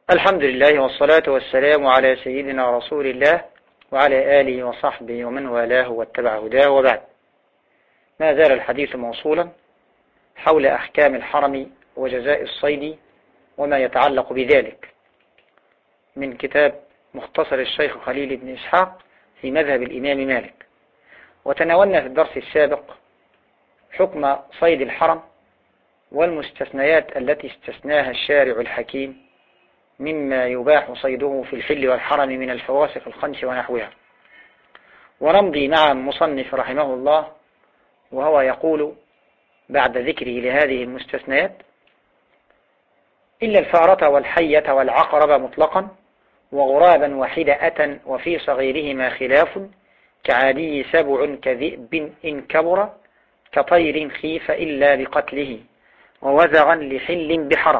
الحمد لله والصلاة والسلام على سيدنا رسول الله وعلى آله وصحبه ومن والاه واتبع هداه، وبعد. ما زال الحديث موصولا حول أحكام الحرم وجزاء الصيد وما يتعلق بذلك من كتاب مختصر الشيخ خليل بن إسحاق في مذهب الإمام مالك. وتناولنا في الدرس السابق حكم صيد الحرم والمستثنيات التي استثناها الشارع الحكيم مما يباح صيده في الحل والحرم من الفواسق الخمس ونحوها. ونمضي مع المصنف رحمه الله وهو يقول بعد ذكره لهذه المستثنيات: إلا الفأرة والحية والعقرب مطلقا، وغرابا وحدأة، وفي صغيرهما خلاف، كعادي سبع كذئب إن كبر، كطير خيف إلا بقتله، ووزغا لحل بحرم.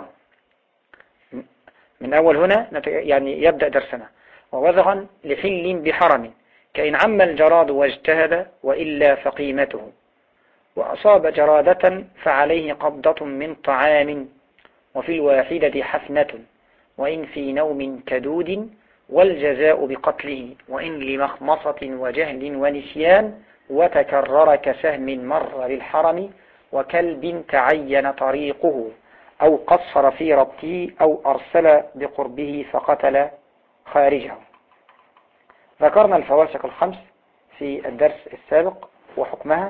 من أول هنا يعني يبدأ درسنا. ووزغا لحل بحرم، كإن عم الجراد واجتهد وإلا فقيمته، وأصاب جرادة فعليه قبضة من طعام، وفي الواحدة حفنة، وإن في نوم كدود، والجزاء بقتله، وإن لمخمصة وجهل ونسيان، وتكرر كسهم مر للحرم، وكلب تعين طريقه، أو قصر في ربطه، أو أرسل بقربه فقتل خارجه. ذكرنا الفواسق الخمس في الدرس السابق وحكمها،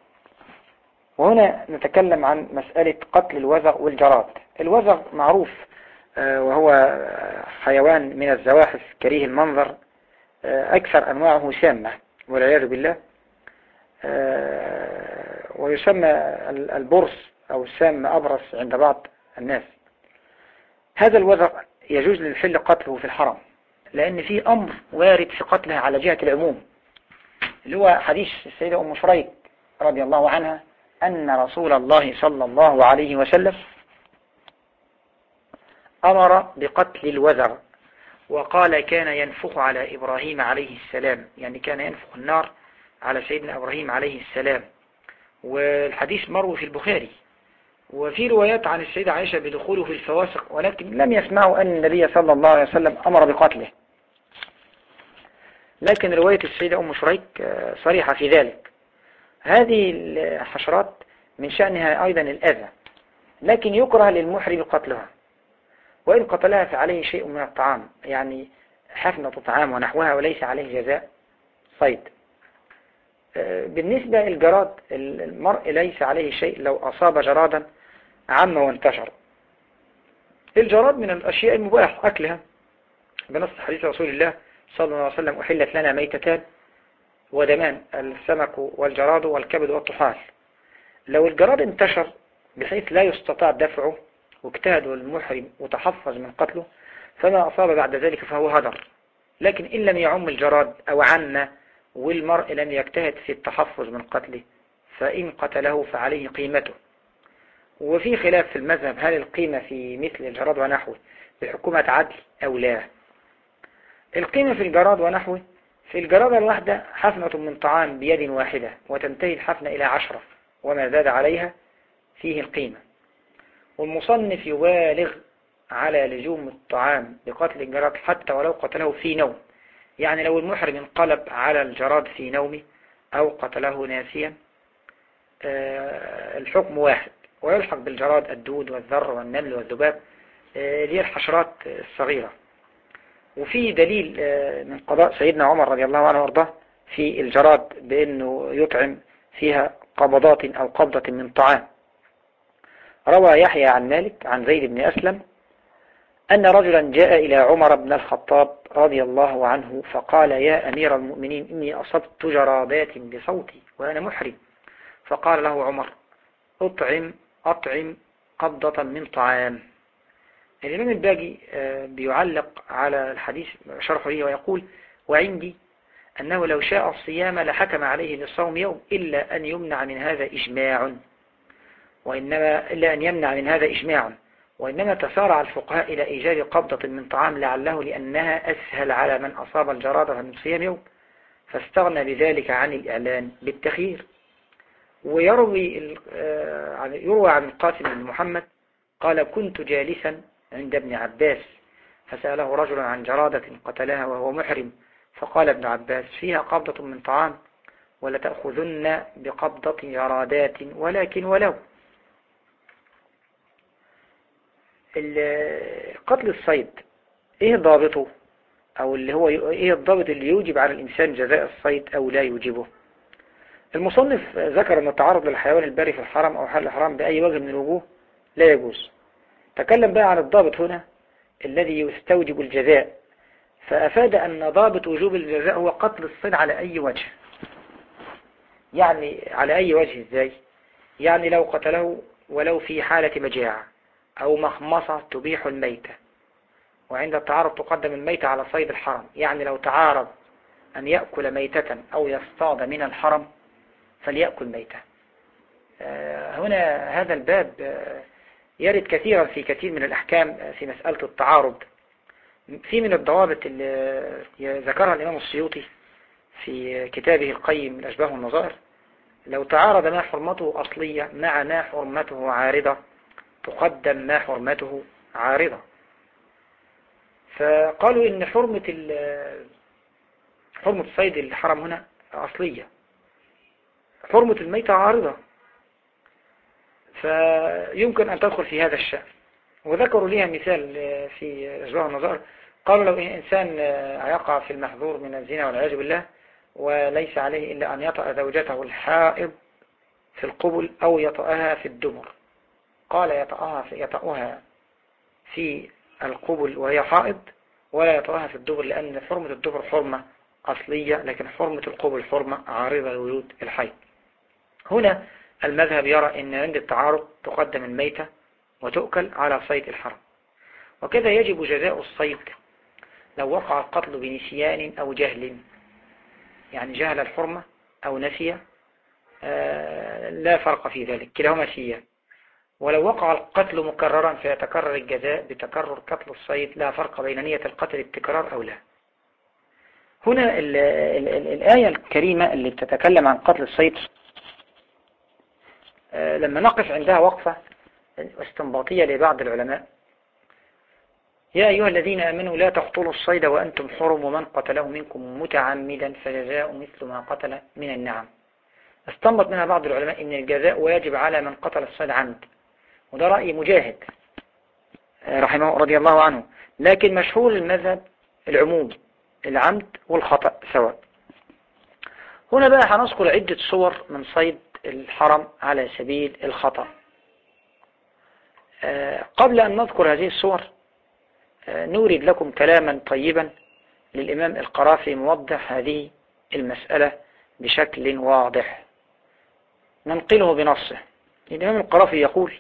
وهنا نتكلم عن مسألة قتل الوزغ والجراد. الوزغ معروف، وهو حيوان من الزواحف كريه المنظر، أكثر أنواعه سامة والعياذ بالله، ويسمى البرص أو السام أبرص عند بعض الناس. هذا الوزغ يجوز للحل قتله في الحرم، لأن فيه أمر وارد في قتله على جهة العموم، اللي هو حديث السيدة أم شريك رضي الله عنها أن رسول الله صلى الله عليه وسلم أمر بقتل الوزغ، وقال كان ينفخ على إبراهيم عليه السلام، يعني كان ينفخ النار على سيدنا إبراهيم عليه السلام. والحديث مروي في البخاري، وفي روايات عن السيدة عائشة بدخوله في الفواسق، ولكن لم يسمعوا أن النبي صلى الله عليه وسلم أمر بقتله. لكن رواية السيدة أم شريك صريحة في ذلك. هذه الحشرات من شأنها أيضا الأذى، لكن يكره للمحرم قتلها، وإن قتلها فعليه شيء من الطعام، يعني حفنة طعام ونحوها، وليس عليه جزاء صيد. بالنسبة للجراد، المرء ليس عليه شيء لو أصاب جرادا عم وانتشر. الجراد من الأشياء المباح أكلها بنص حديث رسول الله صلى الله عليه وسلم: أحلت لنا ميتتان ودمان، السمك والجراد والكبد والطحال. لو الجراد انتشر بحيث لا يستطاع دفعه واجتهد المحرم وتحفظ من قتله، فما أصاب بعد ذلك فهو هدر. لكن إن لم يعم الجراد أو عنا والمرء لم يجتهد في التحفظ من قتله، فإن قتله فعليه قيمته. وفي خلاف في المذهب هل القيمة في مثل الجراد ونحوه بحكومة عدل أو لا. القيمة في الجراد ونحوه: في الجرادة الواحدة حفنة من طعام بيد واحدة، وتنتهي الحفنة إلى 10، وما زاد عليها فيه القيمة. والمصنف يبالغ على لزوم الطعام بقتل الجراد حتى ولو قتله في نوم، يعني لو المحرم انقلب على الجراد في نومه أو قتله ناسيا الحكم واحد، ويلحق بالجراد الدود والذر والنمل والذباب، دي الحشرات الصغيرة. وفي دليل من قضاء سيدنا عمر رضي الله عنه وارضاه في الجراد بأنه يطعم فيها قبضات أو قبضة من طعام. روى يحيى عن مالك عن زيد بن أسلم أن رجلا جاء إلى عمر بن الخطاب رضي الله عنه فقال: يا أمير المؤمنين، إني أصبت جرادات بصوتي وأنا محرم. فقال له عمر: أطعم قبضة من طعام. الإمام الباجي بيعلق على الحديث شرحه ليه ويقول: وعندي أنه لو شاء الصيام لحكم عليه بالصوم يوم، إلا أن يمنع من هذا إجماع، وإنما تسارع الفقهاء إلى إيجاد قبضة من طعام لعله لأنها أسهل على من أصاب الجرادة من صيام يوم، فاستغنى بذلك عن الإعلان بالتخيير. ويروي عن القاسم بن محمد قال: كنت جالسا عند ابن عباس فسأله رجل عن جرادة قتلها وهو محرم، فقال ابن عباس: فيها قبضة من طعام ولتأخذن بقبضة جرادات ولكن ولو. قتل الصيد ايه ضابطه، او اللي هو ايه الضابط اللي يوجب على الانسان جزاء الصيد او لا يوجبه؟ المصنف ذكر ان التعرض للحيوان البري في الحرم او حل الحرام باي وجه من الوجوه لا يجوز. تكلم بقى عن الضابط هنا الذي يستوجب الجزاء، فافاد ان ضابط وجوب الجزاء هو قتل الصيد على اي وجه. يعني على اي وجه ازاي؟ يعني لو قتله ولو في حالة مجاعة او مخمصة تبيح الميتة، وعند التعارض تقدم الميتة على صيد الحرم. يعني لو تعارض أن يأكل ميتة أو يصطاد من الحرم فليأكل ميتة. هنا هذا الباب يرد كثيرا في كثير من الأحكام في مسألة التعارض. في من الضوابط اللي ذكرها الإمام السيوطي في كتابه القيم الأشباه والنظائر: لو تعارض ما حرمته أصلية مع ما حرمته عارضة تقدم ما حرمته عارضة. فقالوا إن حرمة صيد الحرم هنا أصلية، حرمة الميتة عارضة، فيمكن أن تدخل في هذا الشأن. وذكروا لها مثال في أشباه النظائر، قالوا لو إنسان يقع في المحظور من الزنا والعياذ بالله وليس عليه إلا أن يطأ زوجته الحائض في القبل أو يطأها في الدبر، قال يطأها في القبل وهي حائض ولا يطأها في الدبر، لأن حرمة الدبر حرمة أصلية لكن حرمة القبل حرمة عارضة لوجود الحيض. هنا المذهب يرى أن عند التعارض تقدم الميتة وتؤكل على صيد الحرم. وكذا يجب جزاء الصيد لو وقع القتل بنسيان أو جهل، يعني جهل الحرمة أو نسي، لا فرق في ذلك، كلاهما سيان. ولو وقع القتل مكررا فيتكرر الجزاء بتكرر قتل الصيد، لا فرق بين نية القتل التكرار أو لا. هنا الآية الكريمة اللي بتتكلم عن قتل الصيد لما نقف عندها وقفة استنباطية لبعض العلماء: يا أيها الذين آمنوا لا تقتلوا الصيد وأنتم حرم ومن قتله منكم متعمدا فجزاء مثل ما قتل من النعم. استنبط منها بعض العلماء أن الجزاء واجب على من قتل الصيد عمد، وده رأي مجاهد رحمه رضي الله عنه، لكن مشهور المذهب العموم، العمد والخطأ سواء. هنا بقى هنذكر عدة صور من صيد الحرم على سبيل الخطأ. قبل أن نذكر هذه الصور نورد لكم كلاما طيبا للإمام القرافي موضح هذه المسألة بشكل واضح، ننقله بنصه. الإمام القرافي يقول: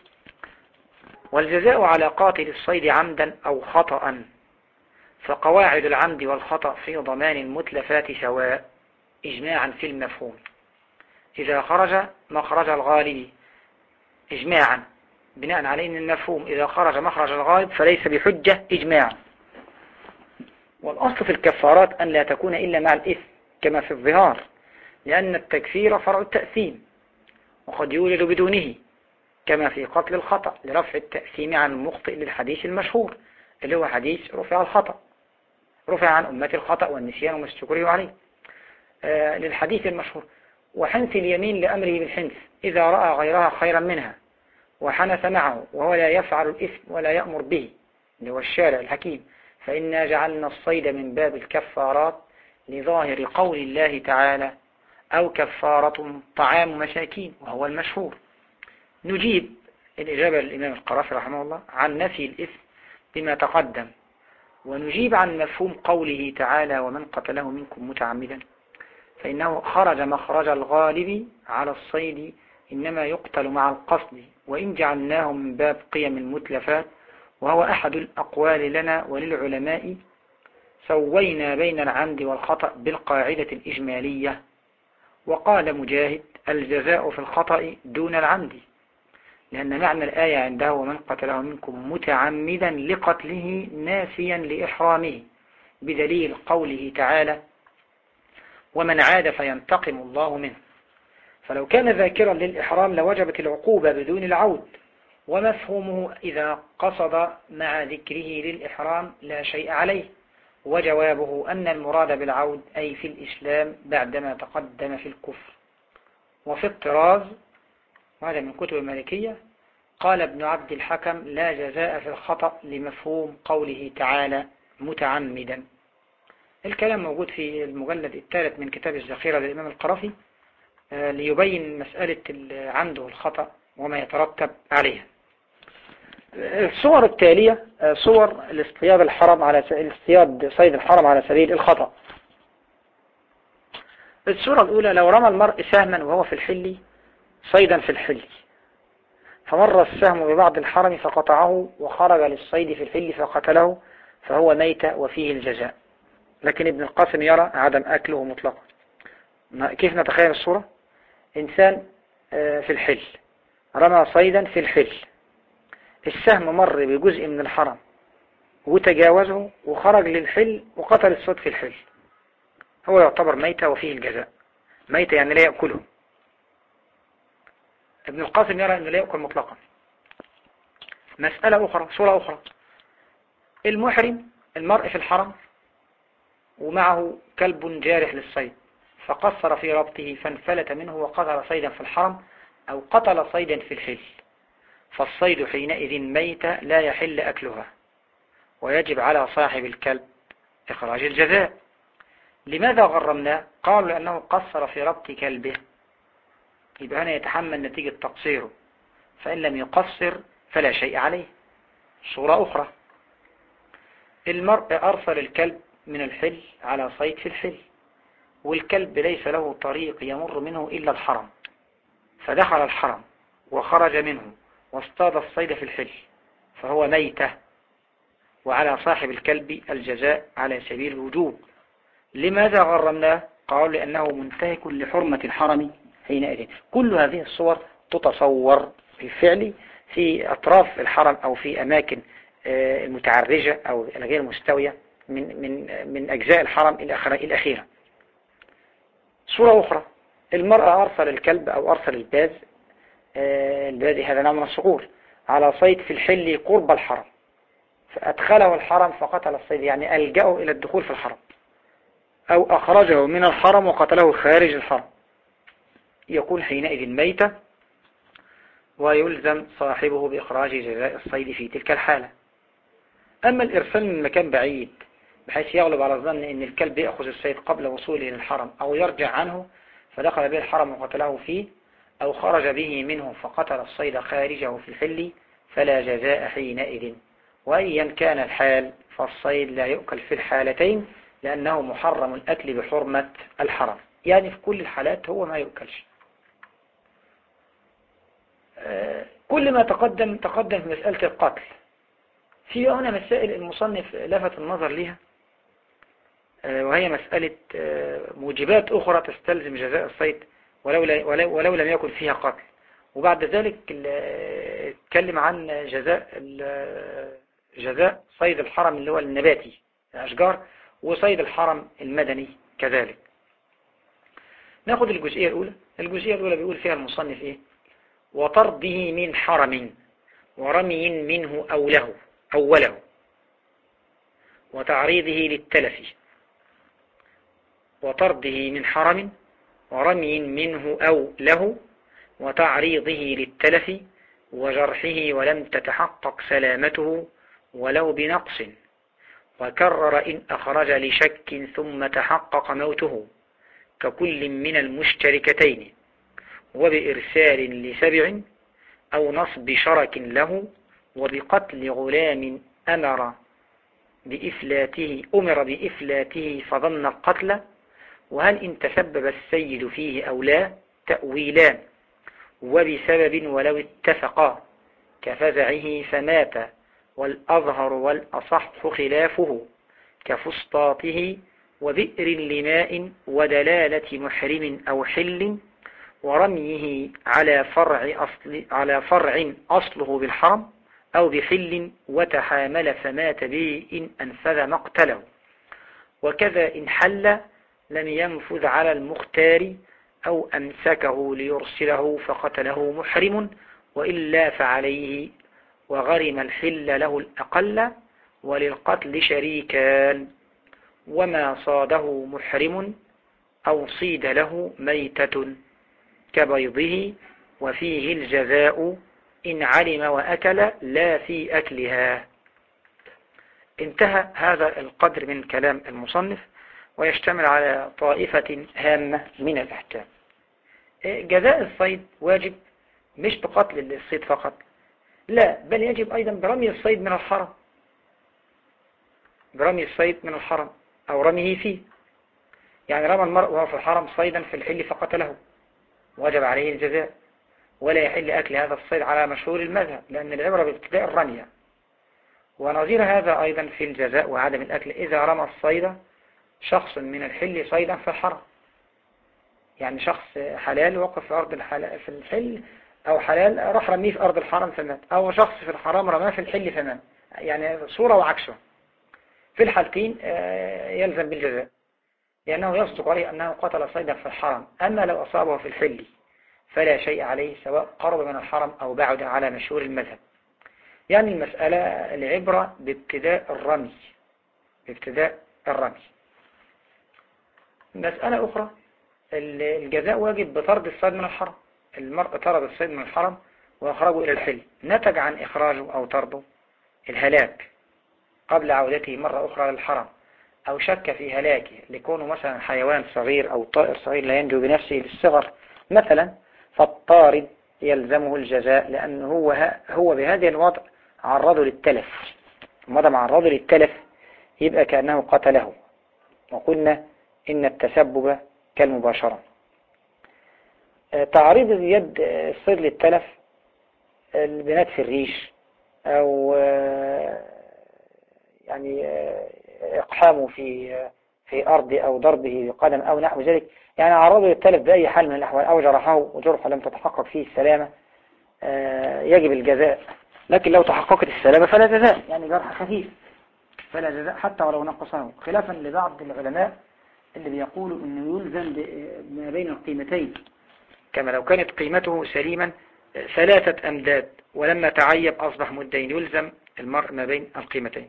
والجزاء على قاتل الصيد عمدا أو خطأ، فقواعد العمد والخطأ في ضمان المتلفات سواء إجماعا في المفهوم، إذا خرج مخرج الغالب إجماعا، بناء على أن المفهوم إذا خرج مخرج الغالب فليس بحجة إجماعا. والأصل في الكفارات أن لا تكون إلا مع الإثم كما في الظهار، لأن التكفير فرع التأثيم وقد يولد بدونه، كما في قتل الخطأ لرفع التأثيم عن المخطئ للحديث المشهور اللي هو حديث رفع الخطأ، رفع عن أمة الخطأ والنسيان وما استكره عليه، للحديث المشهور. وحنث اليمين لأمره بالحنث إذا رأى غيرها خيرا منها وحنث معه وهو لا يفعل الإثم ولا يأمر به، اللي هو الشارع الحكيم. فإنا جعلنا الصيد من باب الكفارات لظاهر قول الله تعالى: أو كفارة طعام مساكين، وهو المشهور. نجيب الإجابة للإمام القرافي رحمه الله عن نفي الإثم بما تقدم، ونجيب عن مفهوم قوله تعالى: ومن قتله منكم متعمدا، فإنه خرج مخرج الغالب على الصيد إنما يقتل مع القصد، وإن جعلناه من باب قيم المتلفات، وهو أحد الأقوال لنا وللعلماء، سوينا بين العمد والخطأ بالقاعدة الإجمالية. وقال مجاهد: الجزاء في الخطأ دون العمد، لأن معنى الآية عنده: ومن قتله منكم متعمدا لقتله ناسيا لإحرامه، بدليل قوله تعالى: ومن عاد فينتقم الله منه. فلو كان ذاكرا للإحرام لوجبت العقوبة بدون العود، ومفهومه إذا قصد مع ذكره للإحرام لا شيء عليه. وجوابه أن المراد بالعود أي في الإسلام بعدما تقدم في الكفر. وفي الطراز، وهذا من كتب المالكية، قال ابن عبد الحكم لا جزاء في الخطأ لمفهوم قوله تعالى متعمدا. الكلام موجود في المجلد الثالث من كتاب الذخيرة للإمام القرافي ليبين مسألة عنده الخطأ وما يترتب عليها. الصور التالية صور الاصطياد الحرم على الاصطياد صيد الحرم على سبيل الخطأ. الصورة الأولى: لو رمى المرء سهما وهو في الحل صيدا في الحل، فمر السهم ببعض الحرم فقطعه وخرج للصيد في الحل فقتله، فهو ميت وفيه الجزاء. لكن ابن القاسم يرى عدم أكله مطلقا. كيف نتخيل الصورة؟ إنسان في الحل رمى صيدا في الحل، السهم مر بجزء من الحرم وتجاوزه وخرج للحل وقتل الصيد في الحل، هو يعتبر ميت وفيه الجزاء. ميت يعني لا يأكله. ابن القاسم يرى أنه لا يأكل مطلقا. مسألة أخرى، صورة أخرى: المحرم المرء في الحرم ومعه كلب جارح للصيد، فقصر في ربطه فانفلت منه وقتل صيدا في الحرم أو قتل صيدا في الحل، فالصيد حينئذ ميت لا يحل أكلها، ويجب على صاحب الكلب إخراج الجزاء. لماذا غرمناه؟ قالوا لأنه قصر في ربط كلبه، يبقى هنا يتحمل نتيجة تقصيره، فإن لم يقصر فلا شيء عليه. صورة أخرى: المرء أرسل الكلب من الحل على صيد في الحل، والكلب ليس له طريق يمر منه إلا الحرم، فدخل الحرم وخرج منه واصطاد الصيد في الحل، فهو ميتة، وعلى صاحب الكلب الجزاء على سبيل الوجوب. لماذا غرمناه؟ قالوا لأنه منتهك لحرمة الحرم حينئذ. كل هذه الصور تتصور بالفعل في أطراف الحرم أو في أماكن المتعرجة أو الغير مستوية من أجزاء الحرم الأخيرة. صورة أخرى: المرأة أرسل الكلب أو أرسل الباز، الباز هذا نوع من الصقور، على صيد في الحل قرب الحرم، فأدخله الحرم فقتل الصيد، يعني ألجأه إلى الدخول في الحرم، أو أخرجه من الحرم وقتله خارج الحرم، يكون حينئذ ميتة، ويلزم صاحبه بإخراج جزاء الصيد في تلك الحالة. أما الإرسال من مكان بعيد بحيث يغلب على الظن أن الكلب يأخذ الصيد قبل وصوله إلى الحرم أو يرجع عنه فدخل به الحرم وقتله فيه، أو خرج به منه فقتل الصيد خارجه في الحل، فلا جزاء حينئذ. وأيا كان الحال فالصيد لا يؤكل في الحالتين، لأنه محرم الأكل بحرمة الحرم، يعني في كل الحالات هو ما يؤكلش. كل ما تقدم في مسألة القتل. في هنا مسائل المصنف لفت النظر لها، وهي مسألة موجبات أخرى تستلزم جزاء الصيد ولو لم يكن فيها قتل. وبعد ذلك اتكلم عن جزاء صيد الحرم اللي هو النباتي الأشجار، وصيد الحرم المدني كذلك. ناخد الجزئية الأولى. الجزئية الأولى بيقول فيها المصنف إيه: وطرده من حرم ورمي منه أوله وتعريضه للتلف. وطرده من حرم ورمي منه أوله وتعريضه للتلف وجرحه ولم تتحقق سلامته ولو بنقص، وكرر إن أخرج لشك ثم تحقق موته ككل من المشتركتين، وبإرسال لسبع أو نصب شرك له، وبقتل غلام أمر بإفلاته فظن القتل، وهل إن تسبب السيد فيه أو لا تأويلان، وبسبب ولو اتفقا كفزعه فمات، والأظهر والأصح خلافه كفسطاطه وبئر لماء ودلالة محرم أو حل، ورميه على فرع أصله بالحرم أو بحل وتحامل فمات به إن أنفذ مقتله، وكذا إن حل لم ينفذ على المختار أو أمسكه ليرسله فقتله محرم، وإلا فعليه وغرم الحل له الأقل وللقتل شريكان، وما صاده محرم أو صيد له ميتة كبيضه وفيه الجزاء إن علم وأكل لا في أكلها. انتهى هذا القدر من كلام المصنف، ويشتمل على طائفة هامة من الأحكام. جزاء الصيد واجب مش بقتل الصيد فقط، لا، بل يجب أيضا برمي الصيد من الحرم، برمي الصيد من الحرم أو رميه فيه. يعني رمى المرء وهو في الحرم صيدا في الحل فقتله، وجب عليه الجزاء، ولا يحل أكل هذا الصيد على مشهور المذهب، لأن العبرة بابتداء الرمية. ونظير هذا أيضا في الجزاء وعدم الأكل إذا رمى الصيد شخص من الحل صيدا في الحرم، يعني شخص حلال وقف في أرض الحلال في الحل، أو حلال راح رميه في أرض الحرم فمات، أو شخص في الحرام رماه في الحل فمات، يعني صورة وعكسه. في الحالتين يلزم بالجزاء، لأنه يصدق عليه أنه قتل صيدا في الحرم. أما لو أصابه في الحل فلا شيء عليه، سواء قرب من الحرم أو بعد على مشهور المذهب. يعني المسألة العبرة بابتداء الرمي، بابتداء الرمي. مسألة أخرى، الجزاء واجب بطرد الصيد من الحرم. المرء طرد الصيد من الحرم وأخرجه إلى الحل، نتج عن إخراجه أو طرده الهلاك قبل عودته مرة أخرى للحرم، أو شك في هلاكه لكونه مثلا حيوان صغير أو طائر صغير لا ينجو بنفسه للصغر مثلا، فالطارد يلزمه الجزاء، لأنه هو بهذا الوضع عرضه للتلف. ما دام عرضه للتلف يبقى كأنه قتله، وقلنا إن التسبب كالمباشرة. تعريض يد الصيد للتلف، البنات في الريش، أو يعني إقحامه في أرض أو ضربه بقدم أو نحو ذلك، يعني عرضه للتلف بأي حال من الأحوال، أو جرحه وجرحه لم تتحقق فيه السلامة، يجب الجزاء. لكن لو تحققت السلامة فلا جزاء، يعني جرح خفيف فلا جزاء حتى ولو نقصه، خلافا لبعض العلماء اللي بيقولوا أنه يلزم ما بين القيمتين، كما لو كانت قيمته سليما 3 أمداد ولما تعيب أصبح مدين، يلزم المرء ما بين القيمتين.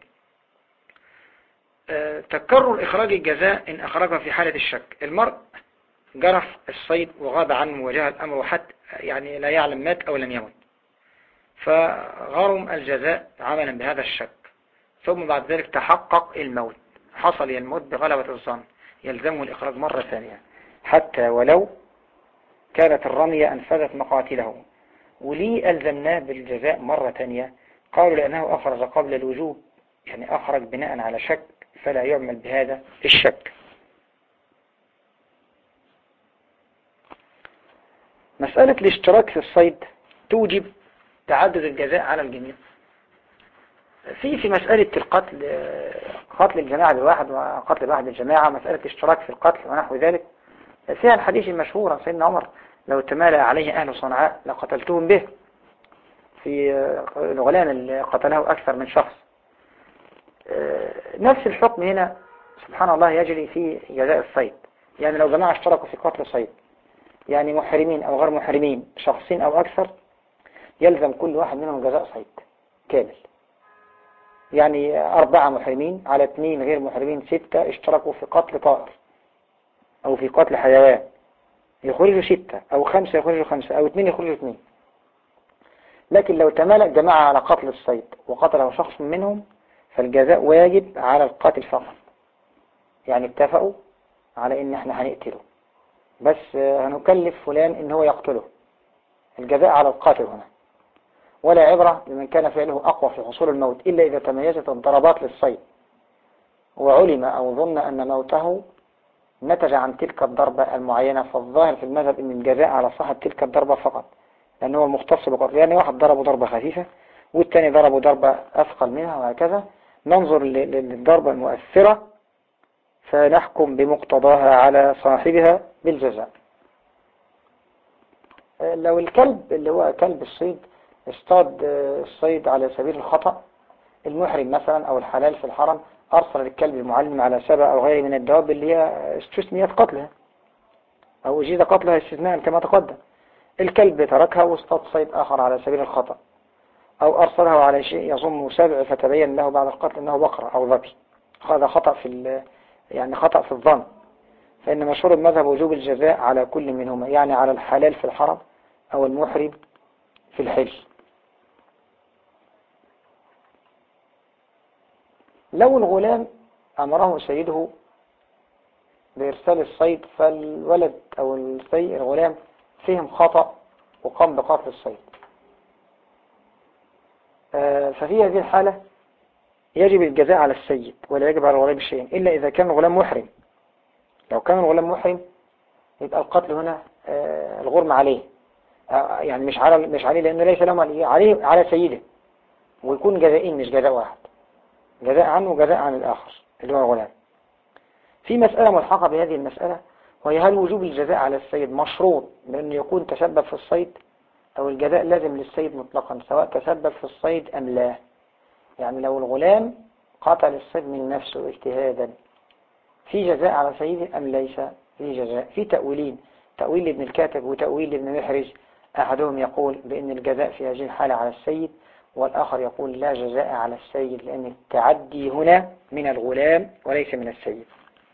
تكرر إخراج الجزاء إن أخرجها في حالة الشك. المرء جرف الصيد وغاب عنه مواجهة الأمر، حتى يعني لا يعلم مات أو لم يمت، فغرم الجزاء عملا بهذا الشك، ثم بعد ذلك تحقق الموت، حصل الموت بغلبة الظن، يلزمه الإخراج مرة ثانية حتى ولو كانت الرمية أنفذت مقاتله. وليه ألزمناه بالجزاء مرة ثانية؟ قالوا لأنه أخرج قبل الوجوب، يعني أخرج بناء على شك، فلا يعمل بهذا الشك. مسألة الاشتراك في الصيد توجب تعدد الجزاء على الجميع. في مسألة القتل، قتل الجماعة بالواحد وقتل الواحد بالجماعة، مسألة الاشتراك في القتل ونحو ذلك، فيها الحديث المشهور عن سيدنا عمر: لو تمالى عليه أهل صنعاء لقتلتهم به، في الغلام اللي قتله أكثر من شخص. نفس الحكم هنا سبحان الله يجري في جزاء الصيد. يعني لو جماعة اشتركوا في قتل صيد، يعني محرمين أو غير محرمين، شخصين أو أكثر، يلزم كل واحد منهم جزاء صيد كامل. يعني 4 محرمين على 2 غير محرمين، 6 اشتركوا في قتل طائر أو في قتل حيوان، يخرجوا 6، أو 5 يخرجوا 5، أو 2 يخرجوا 2. لكن لو تمالأ جماعة على قتل الصيد وقتله شخص منهم، فالجزاء واجب على القاتل فقط. يعني اتفقوا على ان احنا هنقتله، بس هنكلف فلان ان هو يقتله، الجزاء على القاتل هنا. ولا عبرة بمن كان فعله أقوى في حصول الموت، إلا إذا تميزت الضربات للصيد وعلم أو ظن أن موته نتج عن تلك الضربة المعينة، فالظاهر في المذهب أن الجزاء على صاحب تلك الضربة فقط، لأنه هو المختص بقتل. يعني واحد ضربه ضربة خفيفة والتاني ضربه ضربة أثقل منها، وهكذا ننظر للضربة المؤثرة فنحكم بمقتضاها على صاحبها بالجزاء. لو الكلب اللي هو كلب الصيد اصطاد الصيد على سبيل الخطأ، المحرم مثلا أو الحلال في الحرم أرسل الكلب المعلم على 7 أو غيره من الدواب اللي هي استثنيت قتلها أو أجيز قتلها استثناء كما تقدم، الكلب تركها واصطاد صيد آخر على سبيل الخطأ، أو أرسله على شيء يظن سبع فتبين له بعد القتل أنه بقرة أو ظبي، هذا خطأ يعني خطأ في الظن. فإن مشهور المذهب وجوب الجزاء على كل منهما، يعني على الحلال في الحرم أو المحرم في الحل. لو الغلام أمره سيده بإرسال الصيد، فالولد أو الغلام فيهم خطأ وقام بقتل الصيد، ففي هذه الحالة يجب الجزاء على السيد ولا يجب على الغلام شيئا إلا إذا كان الغلام محرم. لو كان الغلام محرم يبقى القتل هنا الغرم عليه، يعني مش عليه لأنه ليس له عليه على سيده، ويكون جزائين مش جزاء واحد، جزاء عنه وجزاء عن الآخر اللي هو الغلام. في مسألة ملحقة بهذه المسألة، وهي هل وجوب الجزاء على السيد مشروط بأنه يكون تسبب في الصيد، أو الجزاء لازم للسيد مطلقا سواء تسبب في الصيد أم لا؟ يعني لو الغلام قتل الصيد من نفسه اجتهادا، في جزاء على سيده أم ليس في جزاء؟ في تأويلين، تأويل ابن الكاتب وتأويل ابن محرز. أحدهم يقول بأن الجزاء في هذه الحالة على السيد، والآخر يقول لا جزاء على السيد لأن التعدي هنا من الغلام وليس من السيد.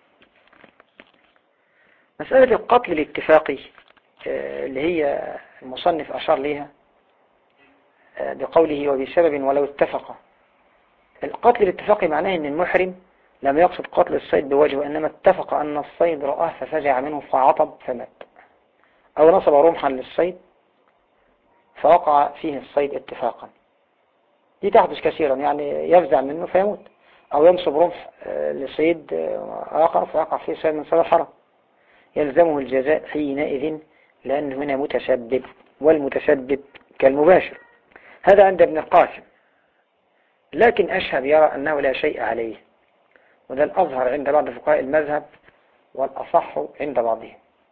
مسألة القتل الاتفاقي اللي هي المصنف أشار لها بقوله وبسبب ولو اتفق. القتل الاتفاقي معناه أن المحرم لم يقصد قتل الصيد بوجهه، إنما اتفق أن الصيد رآه ففزع منه فعطب فمات، أو نصب رمحا للصيد فوقع فيه الصيد اتفاقا. دي تحدث كثيرا، يعني يفزع منه فيموت، أو ينصب رمح لصيد آخر فيقع فيه صيد من صيد الحرم، يلزمه الجزاء حينئذ لأن هنا متسبب، والمتسبب كالمباشر. هذا عند ابن القاسم، لكن أشهب يرى أنه لا شيء عليه، وده الأظهر عند بعض فقهاء المذهب والأصح عند بعضهم.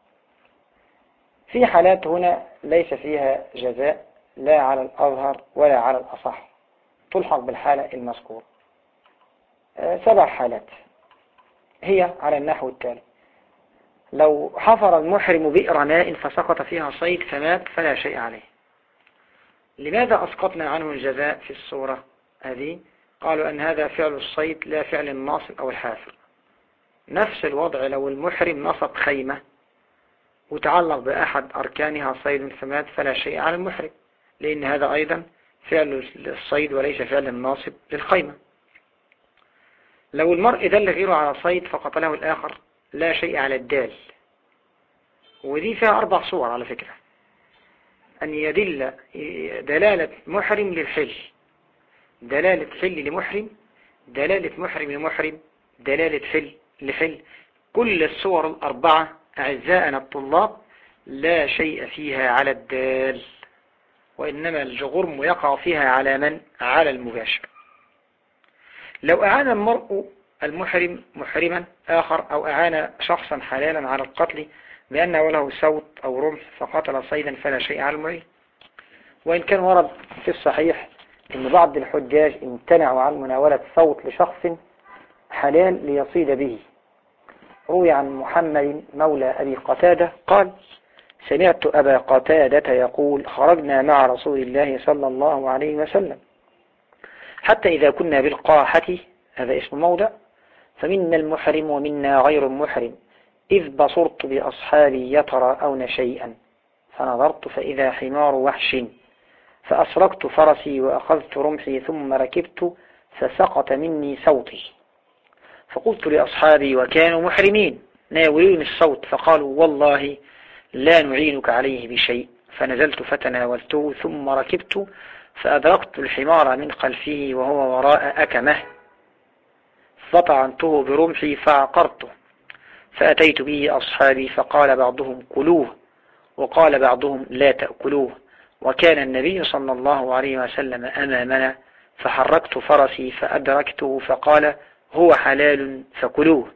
في حالات هنا ليس فيها جزاء لا على الأظهر ولا على الأصح، تلحق بالحالة المذكورة. 7 حالات هي على النحو التالي: لو حفر المحرم بئر ماء فسقط فيها صيد فمات فلا شيء عليه. لماذا أسقطنا عنه الجزاء في الصورة هذه؟ قالوا أن هذا فعل الصيد لا فعل الناصب أو الحافر. نفس الوضع لو المحرم نصب خيمة وتعلق بأحد أركانها صيد فمات فلا شيء على المحرم، لأن هذا أيضا فعل الصيد وليس فعل الناصب للخيمة. لو المرء دل غيره على صيد فقتله الآخر لا شيء على الدال، ودي فيها 4 صور على فكرة: أن يدل دلالة محرم للحل، دلالة حل لمحرم، دلالة محرم لمحرم، دلالة حل لحل. كل الصور ال4 أعزائنا الطلاب لا شيء فيها على الدال، وإنما الجرم يقع فيها على من؟ على المباشر. لو أعان المرء المحرم محرما آخر، أو أعان شخصا حلالا على القتل بأنه له صوت أو رمح فقتل صيدا فلا شيء على المعين. وإن كان ورد في الصحيح أن بعض الحجاج امتنعوا عن مناولة صوت لشخص حلال ليصيد به. روي عن محمد مولى أبي قتادة قال: سمعت أبا قتادة يقول: خرجنا مع رسول الله صلى الله عليه وسلم حتى إذا كنا بالقاحة، هذا اسم موضع، فمنا المحرم ومنا غير المحرم، إذ بصرت بأصحابي يتراءون شيئا فنظرت فإذا حمار وحش، فأسرقت فرسي وأخذت رمحي ثم ركبت فسقط مني صوتي، فقلت لأصحابي وكانوا محرمين ناولون الصوت فقالوا والله لا نعينك عليه بشيء، فنزلت فتناولته ثم ركبت فأدركت الحمار من خلفه وهو وراء أكمه، فطعنته برمحي فعقرته، فأتيت به أصحابي فقال بعضهم كلوه وقال بعضهم لا تأكلوه، وكان النبي صلى الله عليه وسلم أمامنا، فحركت فرسي فأدركته فقال هو حلال فكلوه.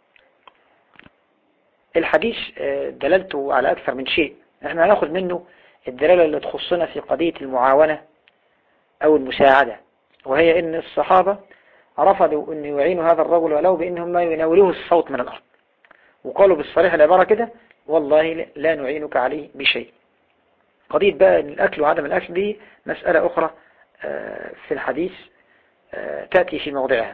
الحديث دلالته على أكثر من شيء، احنا هناخد منه الدلالة اللي تخصنا في قضية المعاونة أو المساعدة، وهي إن الصحابة رفضوا أن يعينوا هذا الرجل ولو بأنهم ما يناولوه الصوت من الأرض، وقالوا بالصريح العبارة كده والله لا نعينك عليه بشيء. قضية بقى الأكل وعدم الأكل دي مسألة أخرى في الحديث تأتي في موضعها.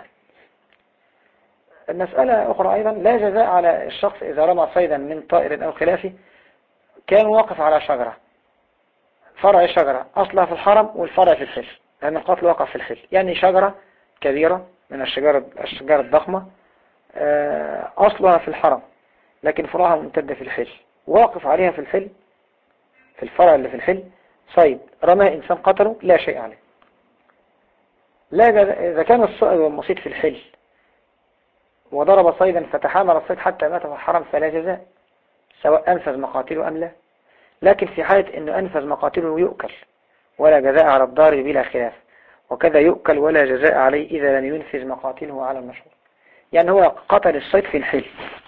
المسألة أخرى أيضا: لا جزاء على الشخص إذا رمى صيدا من طائر أو خلافه كان واقف على شجرة، فرع شجرة أصلها في الحرم والفرع في الحل، لأن القتل وقع في الحل، يعني شجرة كبيرة من الشجار الضخمة أصلها في الحرم لكن فروعها ممتدة في الحل، واقف عليها في الحل، في الفرع اللي في الحل صيد رماه إنسان قتله لا شيء عليه. لا إذا كان الصائد والمصيد في الحل وضرب صيدا فتحامل الصيد حتى مات في الحرم فلا جزاء، سواء أنفذ مقاتله أم لا. لكن في حالة أنه أنفذ مقاتله يؤكل ولا جزاء على الضارب بلا خلاف، وكذا يؤكل ولا جزاء عليه إذا لم ينفذ مقاتله على المشهور. يعني هو قتل الصيد في الحل،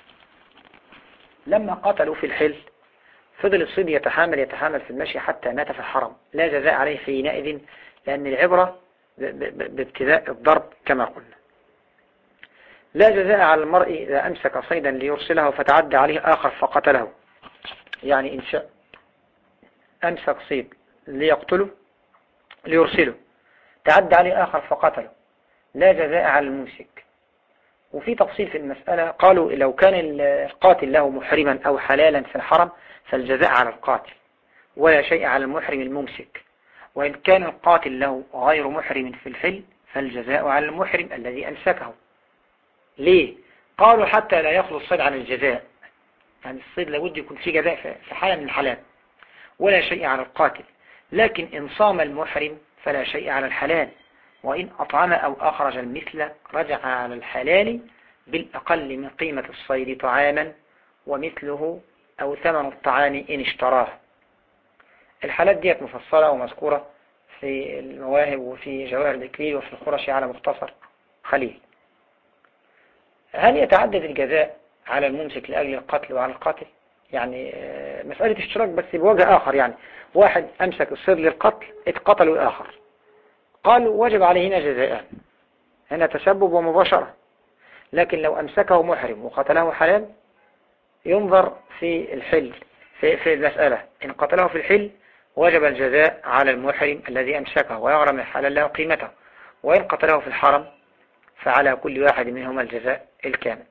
لما قتلوا في الحل فضل الصيد يتحامل في المشي حتى مات في الحرم، لا جزاء عليه حينئذ، لأن العبرة بابتداء الضرب كما قلنا. لا جزاء على المرء إذا أمسك صيدا ليرسله فتعدى عليه آخر فقتله، يعني إن شاء أمسك صيد ليقتله ليرسله تعدى عليه آخر فقتله، لا جزاء على الممسك. وفي تفصيل في المسألة، قالوا لو كان القاتل له محرما أو حلالا في الحرم فالجزاء على القاتل ولا شيء على المحرم الممسك، وإن كان القاتل له غير محرم في الحل فالجزاء على المحرم الذي أمسكه. ليه؟ قالوا حتى لا يخلو الصيد عن الجزاء، يعني الصيد لابد يكون فيه جزاء في حالة من الحالات، ولا شيء على القاتل. لكن إن صام المحرم فلا شيء على الحلال، وإن أطعم أو أخرج المثل رجع على الحلال بالأقل من قيمة الصيد طعاما ومثله أو ثمن الطعام إن اشتراه. الحالات ديت مفصلة ومذكورة في المواهب وفي جواهر الإكليل وفي الخرش على مختصر خليل. هل يتعدد الجزاء على الممسك لأجل القتل وعلى القاتل؟ يعني مسألة اشتراك بس بوجه آخر، يعني واحد أمسك الصيد للقتل اتقتلوا الآخر، قالوا وجب عليه هنا جزاء، هنا تسبب ومباشرة. لكن لو أمسكه محرم وقتله حلال ينظر في الحل في المسألة، إن قتله في الحل وجب الجزاء على المحرم الذي أمسكه ويغرم الحلال له قيمته، وإن قتله في الحرم فعلى كل واحد منهما الجزاء الكامل.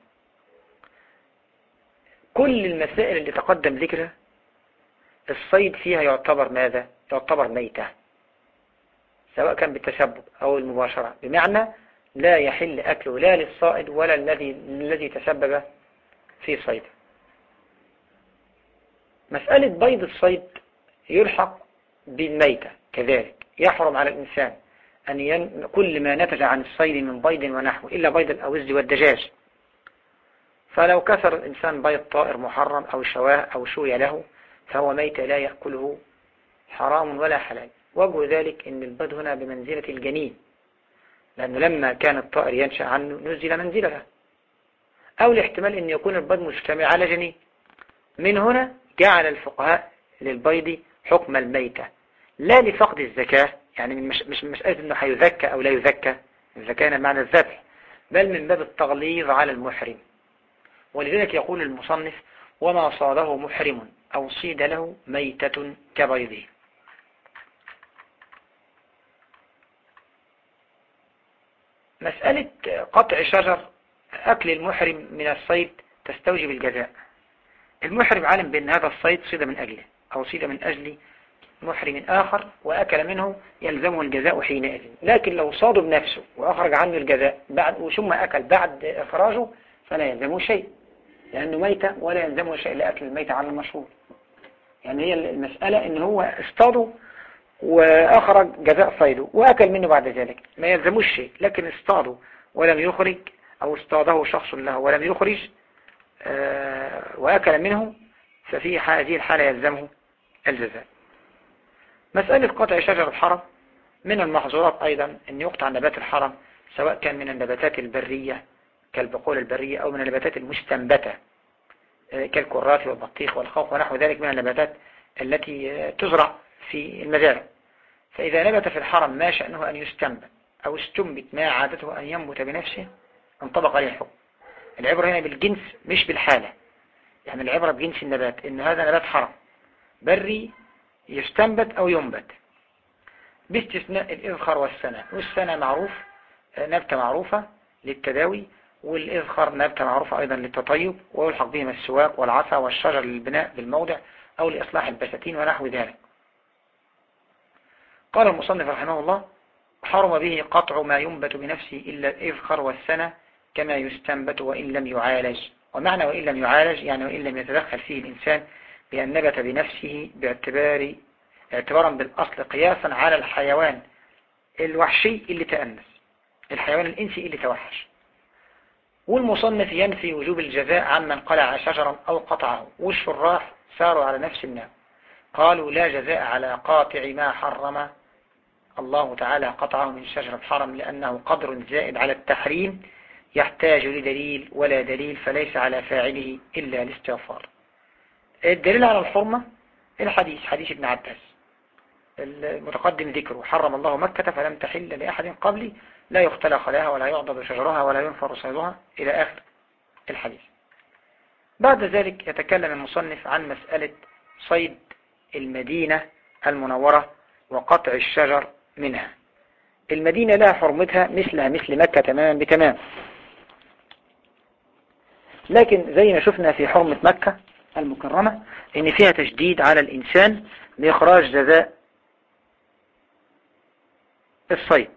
كل المسائل اللي تقدم ذكرها الصيد فيها يعتبر ماذا؟ يعتبر ميتة، سواء كان بالتسبب أو المباشرة، بمعنى لا يحل أكله لا للصائد ولا الذي تسبب في صيده. مسألة بيض الصيد يلحق بالميتة كذلك، يحرم على الإنسان أن كل ما نتج عن الصيد من بيض ونحوه إلا بيض الأوز والدجاج، فلو كسر الإنسان بيض طائر محرم أو شواه أو شوي له فهو ميت لا يأكله حرام ولا حلال. وجه ذلك أن البيض هنا بمنزلة الجنين، لأنه لما كان الطائر ينشأ عنه نزل منزله، أو الاحتمال أن يكون البيض مجتمع على جنين. من هنا جعل الفقهاء للبيض حكم الميتة، لا لفقد الزكاة، يعني مش مسألة أنه هيذكى أو لا يذكى، الزكاة معنى الذبح، بل من باب التغليظ على المحرم. ولذلك يقول المصنف: وما صاده محرم أو صيد له ميتة كبيضه. مسألة قطع شجر أكل المحرم من الصيد تستوجب الجزاء. المحرم عالم بأن هذا الصيد صيد من أجله أو صيد من أجل محرم آخر وأكل منه يلزمه الجزاء حينئذ. لكن لو صاده بنفسه وأخرج عنه الجزاء ثم أكل بعد إخراجه فلا يلزمه شيء، لأنه ميتة ولا يلزمه شيء لأكل الميتة على المشهور. يعني هي المسألة إن هو اصطاده وأخرج جزاء صيده وأكل منه بعد ذلك ما يلزموش شيء، لكن اصطاده ولم يخرج أو اصطاده شخص له ولم يخرج وأكل منه ففي هذه الحالة يلزمه الجزاء. مسألة قطع شجر الحرم من المحظورات أيضا أن يقطع نبات الحرم، سواء كان من النباتات البرية كالبقول البرية أو من النباتات المستنبتة كالكرات والبطيخ والخوخ ونحو ذلك من النباتات التي تزرع في المزارع. فإذا نبت في الحرم ما شأنه أن يستنبت أو استنبت ما عادته أن ينبت بنفسه انطبق عليه الحكم. العبرة هنا بالجنس مش بالحالة، يعني العبرة بجنس النبات، إن هذا نبات حرم بري يستنبت أو ينبت. باستثناء الإذخر والسنة. والسنة معروف نبتة معروفة للتداوي، والإذخر نبتة معروفة أيضا للتطيب، ويلحق بهما السواك والعصا والشجر للبناء بالموضع أو لإصلاح البساتين ونحو ذلك. قال المصنف رحمه الله: حرم به قطع ما ينبت بنفسه إلا الإذخر والسنة كما يستنبت وإن لم يعالج. ومعنى وإن لم يعالج يعني وإن لم يتدخل فيه الإنسان بأن نبت بنفسه اعتبارا بالأصل قياسا على الحيوان الوحشي اللي تأنس، الحيوان الإنسي اللي توحش. والمصنف ينفي وجوب الجزاء عمن قلع شجرا أو قطعه، والشراح ساروا على نفس النام، قالوا لا جزاء على قاطع ما حرم الله تعالى قطعه من شجر الحرم، لأنه قدر زائد على التحريم يحتاج لدليل ولا دليل، فليس على فاعله إلا الاستغفار. الدليل على الحرمة الحديث، حديث ابن عباس المتقدم ذكره: حرم الله مكة فلم تحل لأحد قبلي، لا يختلى خلاها ولا يعضد شجرها ولا ينفر صيدها، إلى آخر الحديث. بعد ذلك يتكلم المصنف عن مسألة صيد المدينة المنورة وقطع الشجر منها. المدينة لها حرمتها مثلها مثل مكة تماما بتمام، لكن زي ما شفنا في حرمة مكة المكرمة ان فيها تشديد على الإنسان لإخراج جزاء الصيد.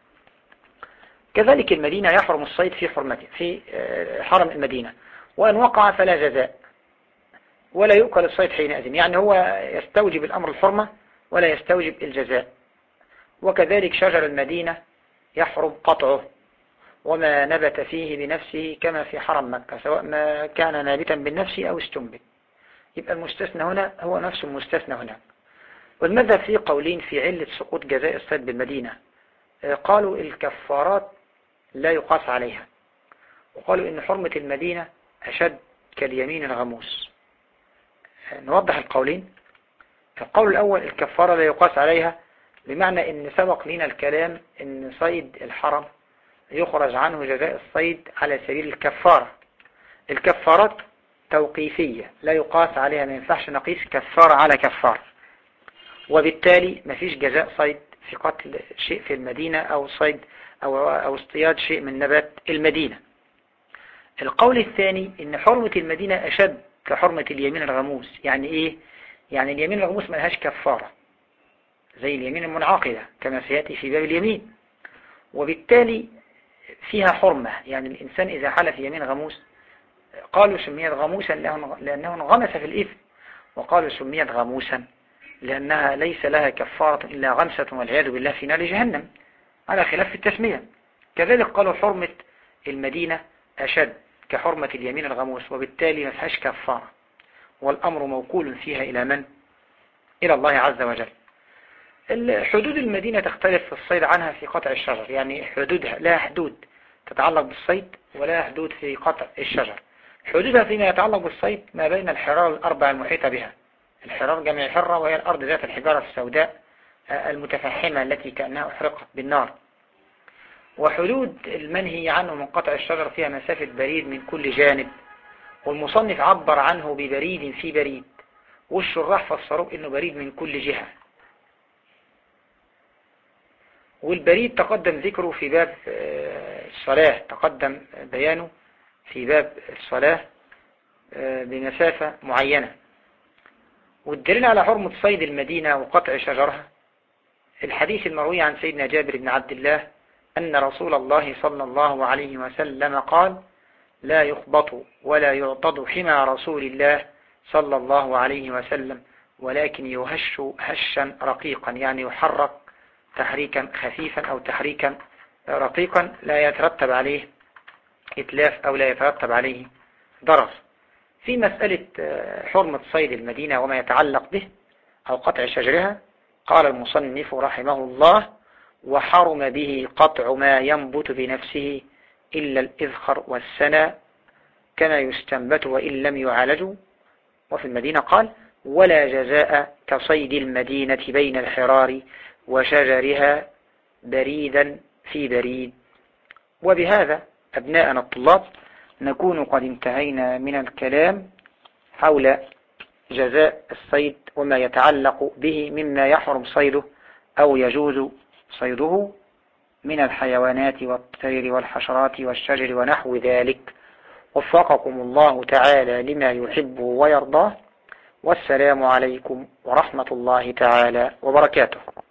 كذلك المدينة يحرم الصيد في حرمته في حرم المدينة، وأن وقع فلا جزاء ولا يؤكل الصيد حينئذ، يعني هو يستوجب الأمر الحرمة ولا يستوجب الجزاء. وكذلك شجر المدينة يحرم قطعه وما نبت فيه بنفسه كما في حرم مكة، سواء ما كان نابتا بالنفس أو استنبت. يبقى المستثنى هنا هو نفس المستثنى هنا. والمذهب فيه قولين في علة سقوط جزاء الصيد بالمدينة. قالوا الكفارات لا يقاس عليها، وقالوا إن حرمة المدينة أشد كاليمين الغموس. نوضح القولين. القول الأول الكفارة لا يقاس عليها، بمعنى إن سبق لنا الكلام إن صيد الحرم يخرج عنه جزاء الصيد على سبيل الكفارة. الكفارات توقيفية لا يقاس عليها، ما ينفعش نقيس كفارة على كفارة، وبالتالي ما فيش جزاء صيد في قتل شيء في المدينة أو صيد أو اصطياد شيء من نبات المدينة. القول الثاني إن حرمة المدينة أشد كحرمة اليمين الغموس. يعني إيه؟ يعني اليمين الغموس ما لهاش كفارة زي اليمين المنعقدة كما سيأتي في باب اليمين، وبالتالي فيها حرمة. يعني الإنسان إذا حلف يمين غموس، قالوا سميت غموسا لأنه انغمس في الإثم، وقالوا سميت غموسا لأنها ليس لها كفارة إلا غمسة والعياذ بالله في نار جهنم، على خلاف التسمية. كذلك قالوا حرمة المدينة أشد كحرمة اليمين الغموس، وبالتالي ما فيهاش كفارة، والأمر موكول فيها إلى من؟ إلى الله عز وجل. حدود المدينة تختلف في الصيد عنها في قطع الشجر، يعني حدودها لا حدود تتعلق بالصيد ولا حدود في قطع الشجر. حدودها فيما يتعلق بالصيد ما بين الحرار الأربع المحيطة بها. الحرار جمع حرة، وهي الأرض ذات الحجارة السوداء المتفحمة التي كأنها أحرقت بالنار. وحدود المنهي عنه من قطع الشجر فيها مسافة بريد من كل جانب، والمصنف عبر عنه ببريد في بريد، والشراح فسروه إنه بريد من كل جهة. والبريد تقدم ذكره في باب الصلاة، تقدم بيانه في باب الصلاة بمسافة معينة. والدليل على حرمة صيد المدينة وقطع شجرها الحديث المروي عن سيدنا جابر بن عبد الله أن رسول الله صلى الله عليه وسلم قال: لا يخبط ولا يعضد حمى رسول الله صلى الله عليه وسلم، ولكن يهش هشا رقيقا، يعني يحرك تحريكا خفيفا أو تحريكا رقيقا لا يترتب عليه إتلاف أو لا يترتب عليه ضرر. في مسألة حرمة صيد المدينة وما يتعلق به أو قطع شجرها، قال المصنف رحمه الله: وحرم به قطع ما ينبت بنفسه إلا الإذخر والسنى كما يستنبت وإن لم يعالجوا. وفي المدينة قال: ولا جزاء كصيد المدينة بين الحرار وشجرها بريدا في بريد. وبهذا أبناءنا الطلاب نكون قد انتهينا من الكلام حول جزاء الصيد وما يتعلق به مما يحرم صيده أو يجوز صيده من الحيوانات والطير والحشرات والشجر ونحو ذلك. وفقكم الله تعالى لما يحب ويرضاه، والسلام عليكم ورحمة الله تعالى وبركاته.